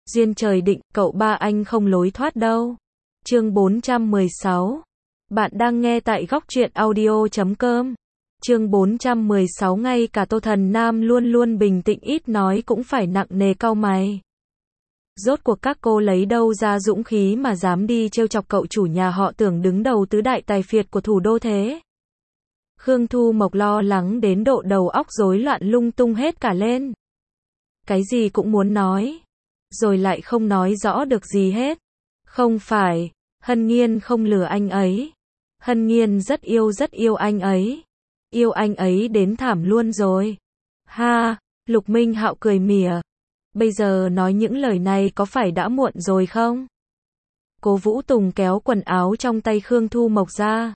Duyên trời định, cậu ba anh không lối thoát đâu. Chương 416. Bạn đang nghe tại góc truyện audio.com. Chương 416. Ngay cả Tô Thần Nam luôn luôn bình tĩnh ít nói cũng phải nặng nề cau mày. Rốt cuộc các cô lấy đâu ra dũng khí mà dám đi trêu chọc cậu chủ nhà họ Tưởng đứng đầu tứ đại tài phiệt của thủ đô thế? Khương Thu Mộc lo lắng đến độ đầu óc rối loạn lung tung hết cả lên. Cái gì cũng muốn nói, rồi lại không nói rõ được gì hết. Không phải, Hân Nhiên không lừa anh ấy. Hân Nhiên rất yêu anh ấy. Yêu anh ấy đến thảm luôn rồi. Ha, Lục Minh Hạo cười mỉa. Bây giờ nói những lời này có phải đã muộn rồi không? Cố Vũ Tùng kéo quần áo trong tay Khương Thu Mộc ra,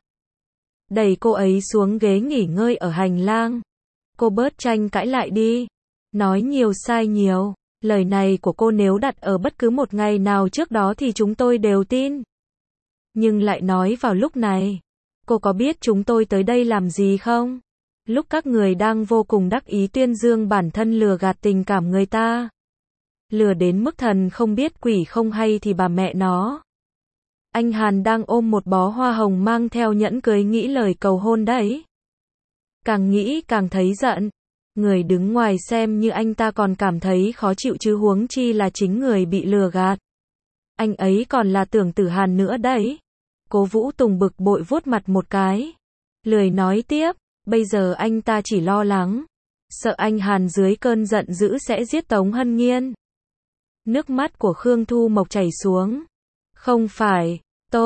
đẩy cô ấy xuống ghế nghỉ ngơi ở hành lang. Cô bớt tranh cãi lại đi. Nói nhiều sai nhiều. Lời này của cô nếu đặt ở bất cứ một ngày nào trước đó thì chúng tôi đều tin. Nhưng lại nói vào lúc này. Cô có biết chúng tôi tới đây làm gì không? Lúc các người đang vô cùng đắc ý tuyên dương bản thân lừa gạt tình cảm người ta. Lừa đến mức thần không biết quỷ không hay thì bà mẹ nó. Anh Hàn đang ôm một bó hoa hồng mang theo nhẫn cưới nghĩ lời cầu hôn đấy. Càng nghĩ càng thấy giận. Người đứng ngoài xem như anh ta còn cảm thấy khó chịu chứ huống chi là chính người bị lừa gạt. Anh ấy còn là Tưởng Tử Hàn nữa đấy. Cố Vũ Tùng bực bội vuốt mặt một cái. Lười nói tiếp, bây giờ anh ta chỉ lo lắng. Sợ anh Hàn dưới cơn giận dữ sẽ giết Tống Hân Nhiên. Nước mắt của Khương Thu Mộc chảy xuống. Không phải,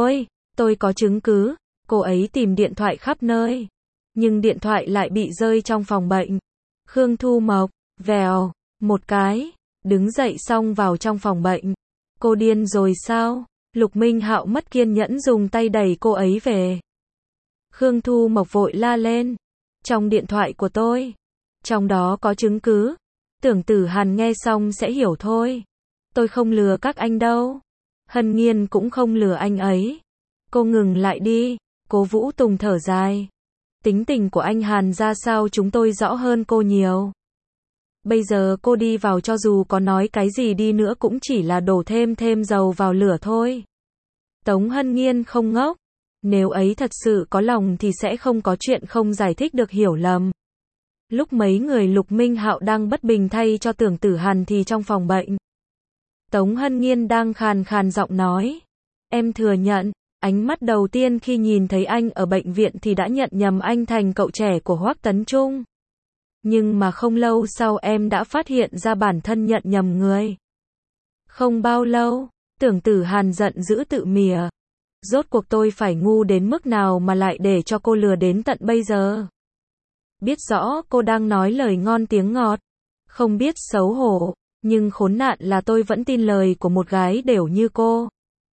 tôi có chứng cứ. Cô ấy tìm điện thoại khắp nơi. Nhưng điện thoại lại bị rơi trong phòng bệnh. Khương Thu Mộc, vèo, một cái, đứng dậy xong vào trong phòng bệnh. Cô điên rồi sao? Lục Minh Hạo mất kiên nhẫn dùng tay đẩy cô ấy về. Khương Thu Mộc vội la lên. Trong điện thoại của tôi. Trong đó có chứng cứ. Tưởng Tử Hàn nghe xong sẽ hiểu thôi. Tôi không lừa các anh đâu. Hân Nhiên cũng không lừa anh ấy. Cô ngừng lại đi. Cố Vũ Tùng thở dài. Tính tình của anh Hàn ra sao chúng tôi rõ hơn cô nhiều. Bây giờ cô đi vào cho dù có nói cái gì đi nữa cũng chỉ là đổ thêm dầu vào lửa thôi. Tống Hân Nhiên không ngốc. Nếu ấy thật sự có lòng thì sẽ không có chuyện không giải thích được hiểu lầm. Lúc mấy người Lục Minh Hạo đang bất bình thay cho Tưởng Tử Hàn thì trong phòng bệnh. Tống Hân Nhiên đang khàn khàn giọng nói. Em thừa nhận. Ánh mắt đầu tiên khi nhìn thấy anh ở bệnh viện thì đã nhận nhầm anh thành cậu trẻ của Hoắc Tấn Trung. Nhưng mà không lâu sau em đã phát hiện ra bản thân nhận nhầm người. Không bao lâu, Tưởng Tử Hàn giận dữ tự mỉa. Rốt cuộc tôi phải ngu đến mức nào mà lại để cho cô lừa đến tận bây giờ. Biết rõ cô đang nói lời ngon tiếng ngọt. Không biết xấu hổ, nhưng khốn nạn là tôi vẫn tin lời của một gái đểu như cô.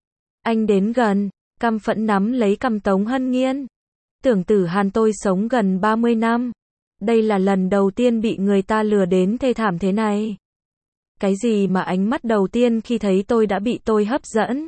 Anh đến gần. Căm phẫn nắm lấy cằm Tống Hân Nhiên. Tưởng Tử Hàn tôi sống gần 30 năm. Đây là lần đầu tiên bị người ta lừa đến thê thảm thế này. Cái gì mà ánh mắt đầu tiên khi thấy tôi đã bị tôi hấp dẫn.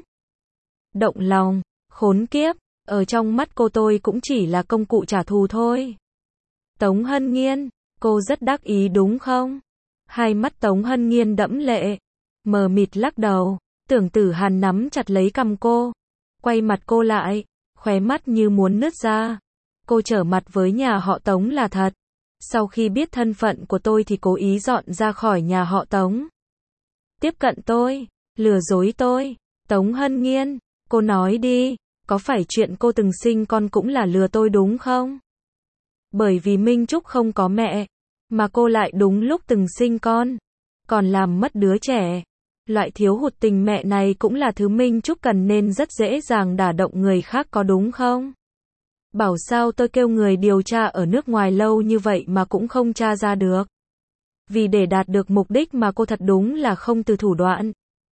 Động lòng, khốn kiếp, ở trong mắt cô tôi cũng chỉ là công cụ trả thù thôi. Tống Hân Nhiên, cô rất đắc ý đúng không? Hai mắt Tống Hân Nhiên đẫm lệ, mờ mịt lắc đầu. Tưởng Tử Hàn nắm chặt lấy cằm cô. Quay mặt cô lại, khóe mắt như muốn nứt ra. Cô trở mặt với nhà họ Tống là thật. Sau khi biết thân phận của tôi thì cố ý dọn ra khỏi nhà họ Tống. Tiếp cận tôi, lừa dối tôi. Tống Hân Nhiên, cô nói đi, có phải chuyện cô từng sinh con cũng là lừa tôi đúng không? Bởi vì Minh Trúc không có mẹ, mà cô lại đúng lúc từng sinh con, còn làm mất đứa trẻ. Loại thiếu hụt tình mẹ này cũng là thứ Minh Trúc cần nên rất dễ dàng đả động người khác có đúng không? Bảo sao tôi kêu người điều tra ở nước ngoài lâu như vậy mà cũng không tra ra được. Vì để đạt được mục đích mà cô thật đúng là không từ thủ đoạn.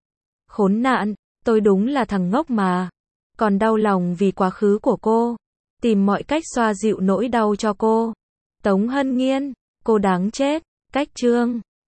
Khốn nạn, tôi đúng là thằng ngốc mà. Còn đau lòng vì quá khứ của cô. Tìm mọi cách xoa dịu nỗi đau cho cô. Tống Hân Nhiên, cô đáng chết. Cách chương